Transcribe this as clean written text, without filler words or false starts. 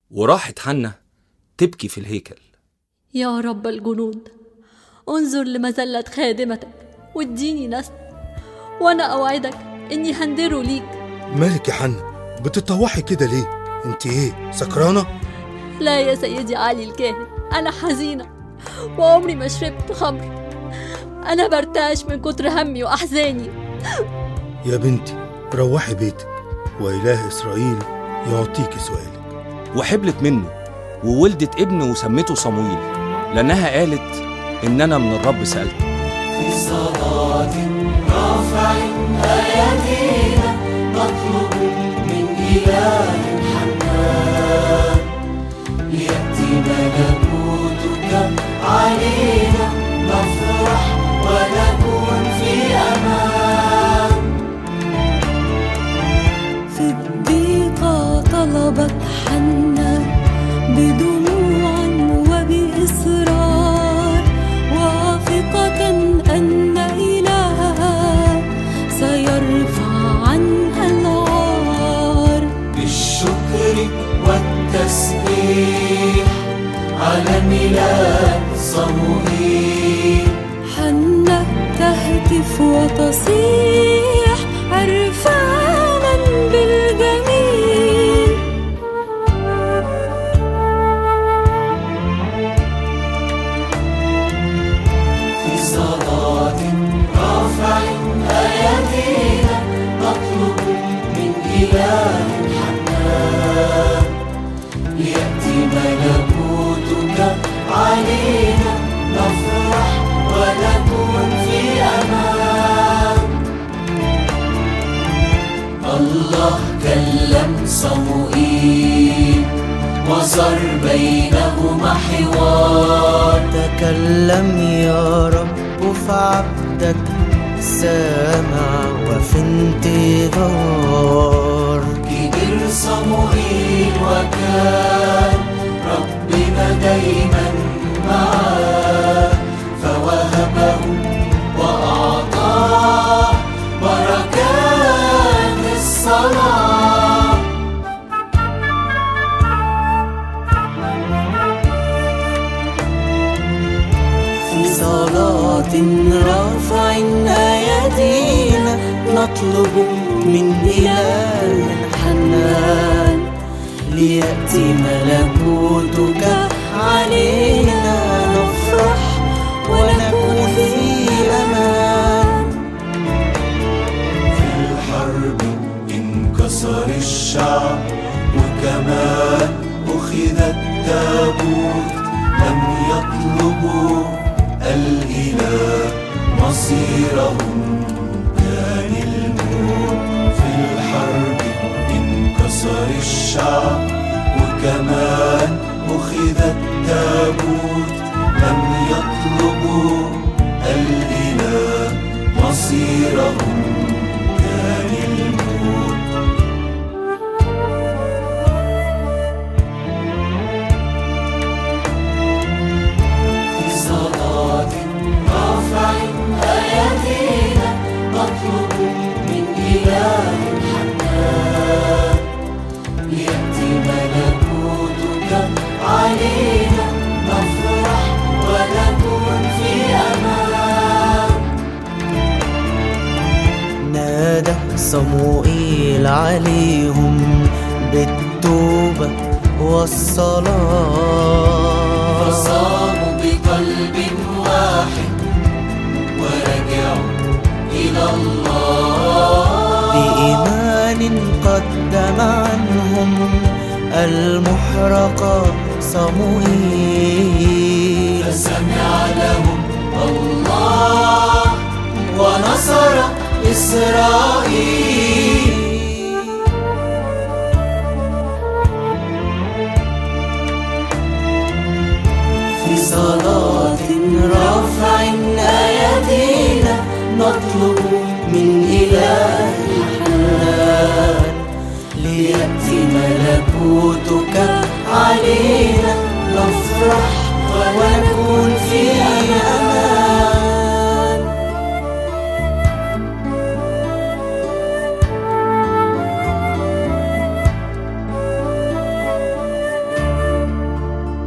وراحت حنة تبكي في الهيكل. يا رب الجنود، انظر لمذلة خادمتك واديني نسل، وانا اوعدك اني هندره ليك. مالك يا حنة بتتطوحي كده ليه؟ انت ايه سكرانة؟ لا يا سيدي علي الكاهن، انا حزينة وعمري ما شربت خمر. انا برتعش من كتر همي واحزاني. يا بنتي روحي بيتك وإله إسرائيل يعطيك سؤالك. وحبلت منه وولدت ابن وسمته صمويل، لأنها قالت إن أنا من الرب سألت. في صلاة رافع أيدينا نطلب من إله حنان، ليأتي ملكوتك علينا، نفرح ونكون في أمان. في الضيقة طلبت حنة بدموع وبإصرار، واثقة أن إلهها سيرفع عنها العار. بالشكر والتسبيح على ميلاد صموئيل، حنة تهتف وتصيح عرفانا بالجميل. في صلاة رافع أيدينا نطلب من إله حنان، ليأتي ملكوتك علينا، نفرح ونكون في أمان. الله كلم صموئيل وصار بينهما حوار. تكلم يا رب فعبدك سامع وفي انتظار. كبر صموئيل وكان ربنا دايما معاه، فوهبه وأعطاه بركات الصلاة. في صلاة رافع أيدينا نطلب من إله حنان، ليأتي ملكوتك علينا، نفرح ونكون في أمان. في الحرب انكسر الشعب وكمان أخذ التابوت، لم يطلبوا الإله مصيرهم كان الموت. في الحرب انكسر الشعب وكمان أخذ التابوت، لم يطلبوا الإله مصيرهم كان الموت. في صلاة رافع أيدينا نطلب من إله حنان، ليأتي ملكوتك علينا، نفرح ونكون في أمان. نادى صموئيل عليهم بالتوبة والصلاة، فصاموا بقلب واحد ورجعوا إلى الله. بإيمان قدم عنهم المحرقة صموئيل، فسمع لهم الله ونصر إسرائيل. في صلاة رافع أيدينا نطلب من إله حنان، ليأتي ملكوتك